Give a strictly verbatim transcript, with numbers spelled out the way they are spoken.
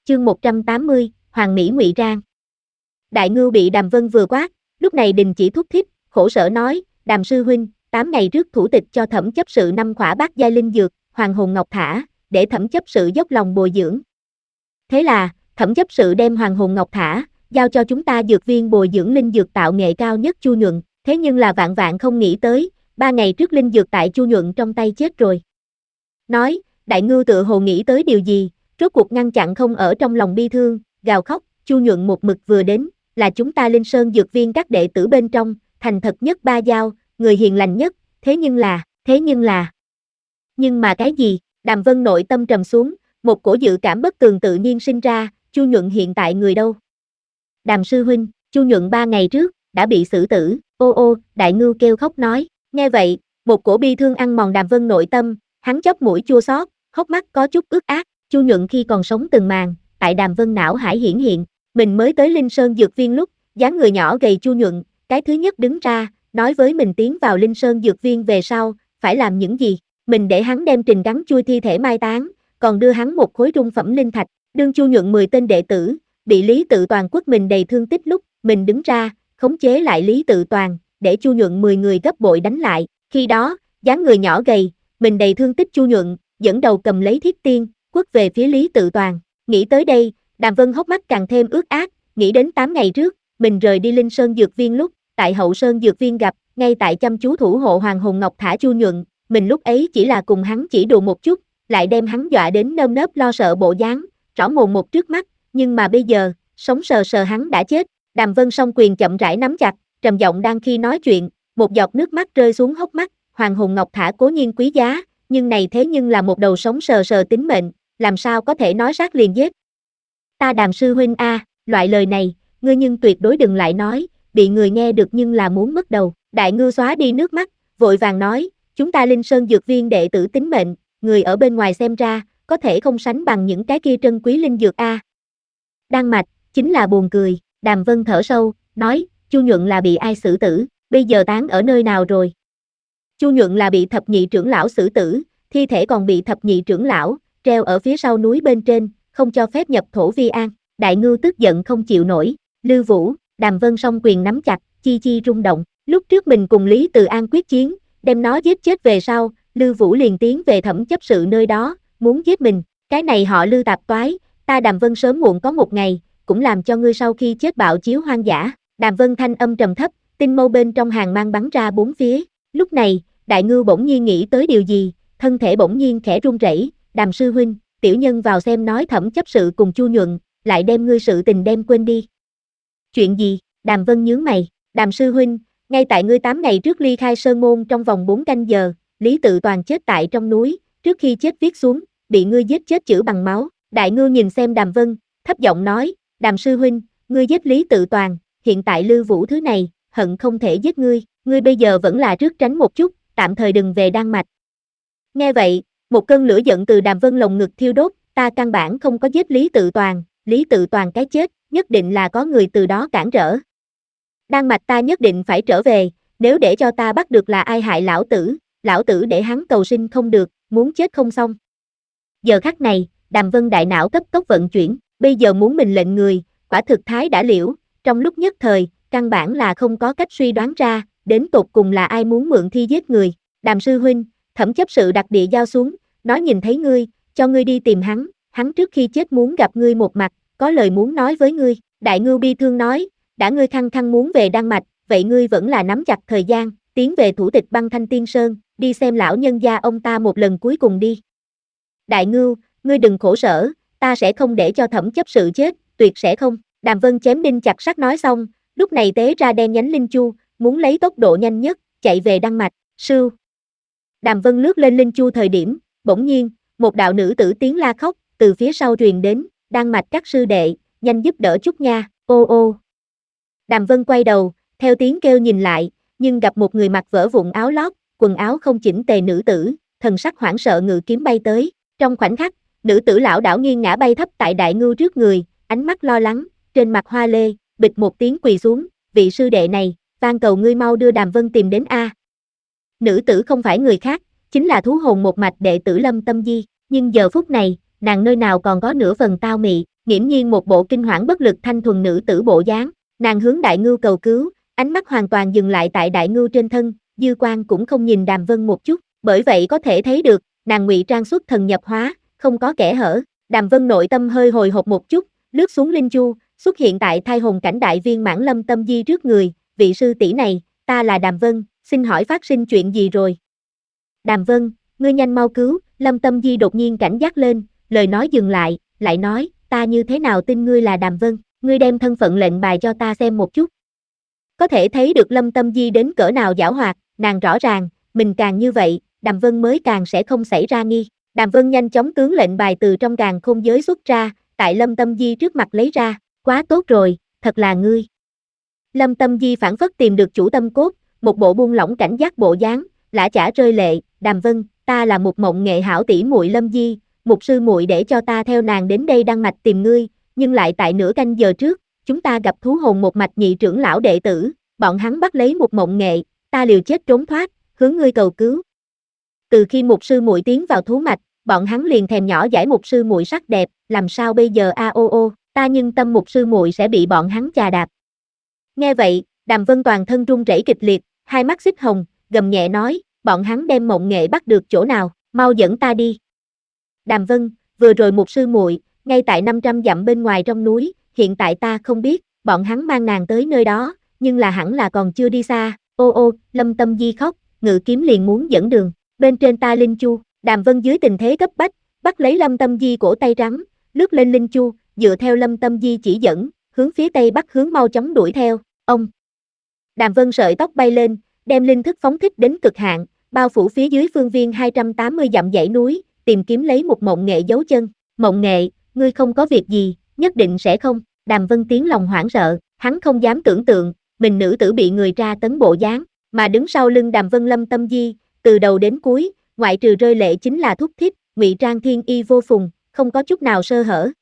Chương một trăm tám mươi, Hoàng Mỹ ngụy trang. Đại Ngưu bị Đàm Vân vừa quát, lúc này đình chỉ thúc thiết, khổ sở nói, Đàm sư huynh, tám ngày trước thủ tịch cho thẩm chấp sự năm khỏa bát giai linh dược, hoàng hồn ngọc thả, để thẩm chấp sự dốc lòng bồi dưỡng. Thế là, thẩm chấp sự đem hoàng hồn ngọc thả, giao cho chúng ta dược viên bồi dưỡng linh dược tạo nghệ cao nhất Chu Nhuận, thế nhưng là vạn vạn không nghĩ tới, ba ngày trước linh dược tại Chu Nhuận trong tay chết rồi. Nói, Đại Ngưu tự hồ nghĩ tới điều gì, rốt cuộc ngăn chặn không ở trong lòng bi thương, gào khóc, Chu Nhuận một mực vừa đến, là chúng ta Linh Sơn dược viên các đệ tử bên trong, thành thật nhất ba giao, người hiền lành nhất, thế nhưng là, thế nhưng là. Nhưng mà cái gì? Đàm Vân nội tâm trầm xuống, một cổ dự cảm bất tường tự nhiên sinh ra, Chu Nhuận hiện tại người đâu? Đàm sư huynh, Chu Nhuận ba ngày trước, đã bị xử tử, ô ô, Đại Ngưu kêu khóc nói, nghe vậy, một cổ bi thương ăn mòn Đàm Vân nội tâm, hắn chóp mũi chua xót, hốc mắt có chút ướt át, Chu Nhuận khi còn sống từng màn, tại Đàm Vân não hải hiển hiện, mình mới tới Linh Sơn dược viên lúc, dáng người nhỏ gầy Chu Nhuận, cái thứ nhất đứng ra, nói với mình tiến vào Linh Sơn dược viên về sau, phải làm những gì, mình để hắn đem Trình Gắn chui thi thể mai táng, còn đưa hắn một khối trung phẩm linh thạch, đương Chu Nhuận mười tên đệ tử, bị Lý Tự Toàn quất mình đầy thương tích lúc, mình đứng ra, khống chế lại Lý Tự Toàn, để Chu Nhuận mười người gấp bội đánh lại, khi đó, dáng người nhỏ gầy, mình đầy thương tích Chu Nhuận, dẫn đầu cầm lấy thiết tiên, quất về phía Lý Tự Toàn, nghĩ tới đây, Đàm Vân hốc mắt càng thêm ướt át, nghĩ đến tám ngày trước, mình rời đi Linh Sơn dược viên lúc, tại Hậu Sơn dược viên gặp, ngay tại chăm chú thủ hộ Hoàng Hồn Ngọc thả Chu Nhuận, mình lúc ấy chỉ là cùng hắn chỉ đùa một chút, lại đem hắn dọa đến nơm nớp lo sợ bộ dáng, rõ mồn một trước mắt, nhưng mà bây giờ, sống sờ sờ hắn đã chết, Đàm Vân song quyền chậm rãi nắm chặt, trầm giọng đang khi nói chuyện, một giọt nước mắt rơi xuống hốc mắt, Hoàng Hồn Ngọc thả cố nhiên quý giá, nhưng này thế nhưng là một đầu sống sờ sờ tính mệnh, làm sao có thể nói sát liền giết. Ta Đàm sư huynh a, à, loại lời này, ngươi nhưng tuyệt đối đừng lại nói, bị người nghe được nhưng là muốn mất đầu. Đại Ngưu xóa đi nước mắt, vội vàng nói, chúng ta Linh Sơn dược viên đệ tử tính mệnh, người ở bên ngoài xem ra, có thể không sánh bằng những cái kia trân quý linh dược a. À. Đan mạch, chính là buồn cười, Đàm Vân thở sâu, nói, Chu Nhuận là bị ai xử tử, bây giờ tán ở nơi nào rồi? Chu Nhuận là bị thập nhị trưởng lão xử tử, thi thể còn bị thập nhị trưởng lão, treo ở phía sau núi bên trên, không cho phép nhập thổ vi an. Đại Ngưu tức giận không chịu nổi, Lưu Vũ, Đàm Vân song quyền nắm chặt, chi chi rung động, lúc trước mình cùng Lý Từ An quyết chiến, đem nó giết chết về sau, Lưu Vũ liền tiến về thẩm chấp sự nơi đó, muốn giết mình, cái này họ Lưu tạp toái, ta Đàm Vân sớm muộn có một ngày, cũng làm cho ngươi sau khi chết bạo chiếu hoang dã. Đàm Vân thanh âm trầm thấp, tinh mâu bên trong hàng mang bắn ra bốn phía, lúc này, Đại Ngưu bỗng nhiên nghĩ tới điều gì, thân thể bỗng nhiên khẽ run rẩy, Đàm sư huynh, tiểu nhân vào xem nói thẩm chấp sự cùng Chu Nhuận, lại đem ngươi sự tình đem quên đi. Chuyện gì? Đàm Vân nhướng mày, Đàm sư huynh, ngay tại ngươi tám ngày trước ly khai sơn môn trong vòng bốn canh giờ, Lý Tự Toàn chết tại trong núi, trước khi chết viết xuống, bị ngươi giết chết chữ bằng máu. Đại Ngưu nhìn xem Đàm Vân, thấp giọng nói, Đàm sư huynh, ngươi giết Lý Tự Toàn, hiện tại Lưu Vũ thứ này, hận không thể giết ngươi, ngươi bây giờ vẫn là trước tránh một chút, tạm thời đừng về Đan Mạch. Nghe vậy, một cơn lửa giận từ Đàm Vân lồng ngực thiêu đốt, ta căn bản không có giết Lý Tự Toàn, Lý Tự Toàn cái chết, nhất định là có người từ đó cản trở. Đan Mạch ta nhất định phải trở về, nếu để cho ta bắt được là ai hại lão tử, lão tử để hắn cầu sinh không được, muốn chết không xong. Giờ khắc này, Đàm Vân đại não cấp tốc vận chuyển, bây giờ muốn mình lệnh người, quả thực thái đã liễu, trong lúc nhất thời, căn bản là không có cách suy đoán ra, đến tột cùng là ai muốn mượn thi giết người. Đàm sư huynh, thẩm chấp sự đặt địa giao xuống, nói nhìn thấy ngươi, cho ngươi đi tìm hắn, hắn trước khi chết muốn gặp ngươi một mặt, có lời muốn nói với ngươi. Đại Ngưu bi thương nói, đã ngươi khăng khăng muốn về Đan Mạch, vậy ngươi vẫn là nắm chặt thời gian, tiến về thủ tịch Băng Thanh Tiên Sơn, đi xem lão nhân gia ông ta một lần cuối cùng đi. Đại Ngưu, ngươi đừng khổ sở, ta sẽ không để cho thẩm chấp sự chết, tuyệt sẽ không. Đàm Vân chém đinh chặt sắt nói xong, lúc này tế ra đen nhánh linh chu, muốn lấy tốc độ nhanh nhất, chạy về Đan Mạch, sưu. Đàm Vân lướt lên linh chu thời điểm, bỗng nhiên, một đạo nữ tử tiếng la khóc, từ phía sau truyền đến, Đan Mạch các sư đệ, nhanh giúp đỡ chút nha, ô ô. Đàm Vân quay đầu, theo tiếng kêu nhìn lại, nhưng gặp một người mặc vỡ vụn áo lót, quần áo không chỉnh tề nữ tử, thần sắc hoảng sợ ngự kiếm bay tới, trong khoảnh khắc, nữ tử lão đảo nghiêng ngã bay thấp tại Đại Ngưu trước người, ánh mắt lo lắng, trên mặt hoa lê, bịch một tiếng quỳ xuống, vị sư đệ này, van cầu ngươi mau đưa Đàm Vân tìm đến a. Nữ tử không phải người khác, chính là thú hồn một mạch đệ tử Lâm Tâm Di, nhưng giờ phút này, nàng nơi nào còn có nửa phần tao mị, nghiễm nhiên một bộ kinh hoảng bất lực thanh thuần nữ tử bộ dáng, nàng hướng Đại Ngưu cầu cứu, ánh mắt hoàn toàn dừng lại tại Đại Ngưu trên thân, dư quan cũng không nhìn Đàm Vân một chút, bởi vậy có thể thấy được, nàng ngụy trang xuất thần nhập hóa, không có kẽ hở. Đàm Vân nội tâm hơi hồi hộp một chút, lướt xuống linh chu, xuất hiện tại thai hồn cảnh đại viên mãn Lâm Tâm Di trước người, vị sư tỷ này, ta là Đàm Vân, xin hỏi phát sinh chuyện gì rồi? Đàm Vân, ngươi nhanh mau cứu, Lâm Tâm Di đột nhiên cảnh giác lên, lời nói dừng lại, lại nói, ta như thế nào tin ngươi là Đàm Vân, ngươi đem thân phận lệnh bài cho ta xem một chút. Có thể thấy được Lâm Tâm Di đến cỡ nào giảo hoạt, nàng rõ ràng, mình càng như vậy, Đàm Vân mới càng sẽ không xảy ra nghi. Đàm Vân nhanh chóng tướng lệnh bài từ trong càn khôn giới xuất ra, tại Lâm Tâm Di trước mặt lấy ra, quá tốt rồi, thật là ngươi. Lâm Tâm Di phản phất tìm được chủ tâm cốt, một bộ buông lỏng cảnh giác bộ dáng, lã chả rơi lệ, Đàm Vân, ta là một mộng nghệ hảo tỷ muội Lâm Di, một sư muội để cho ta theo nàng đến đây đăng mạch tìm ngươi, nhưng lại tại nửa canh giờ trước, chúng ta gặp thú hồn một mạch nhị trưởng lão đệ tử, bọn hắn bắt lấy một mộng nghệ, ta liều chết trốn thoát, hướng ngươi cầu cứu. Từ khi một sư muội tiến vào thú mạch, bọn hắn liền thèm nhỏ giải một sư muội sắc đẹp, làm sao bây giờ a ô ô, ta nhưng tâm một sư muội sẽ bị bọn hắn chà đạp. Nghe vậy, Đàm Vân toàn thân run rẩy kịch liệt, hai mắt xích hồng, gầm nhẹ nói, bọn hắn đem mộng nghệ bắt được chỗ nào, mau dẫn ta đi. Đàm Vân, vừa rồi một sư muội, ngay tại năm trăm dặm bên ngoài trong núi, hiện tại ta không biết, bọn hắn mang nàng tới nơi đó, nhưng là hẳn là còn chưa đi xa, ô ô, Lâm Tâm Di khóc, ngự kiếm liền muốn dẫn đường, bên trên ta linh chu, Đàm Vân dưới tình thế cấp bách, bắt lấy Lâm Tâm Di cổ tay trắng, lướt lên linh chu, dựa theo Lâm Tâm Di chỉ dẫn, hướng phía tây bắc hướng mau chóng đuổi theo, ông. Đàm Vân sợi tóc bay lên, đem linh thức phóng thích đến cực hạn, bao phủ phía dưới phương viên hai trăm tám mươi dặm dãy núi, tìm kiếm lấy một mộng nghệ dấu chân, mộng nghệ, ngươi không có việc gì, nhất định sẽ không, Đàm Vân tiếng lòng hoảng sợ, hắn không dám tưởng tượng, mình nữ tử bị người tra tấn bộ dáng, mà đứng sau lưng Đàm Vân Lâm Tâm Di, từ đầu đến cuối, ngoại trừ rơi lệ chính là thúc thiết, ngụy trang thiên y vô phùng, không có chút nào sơ hở.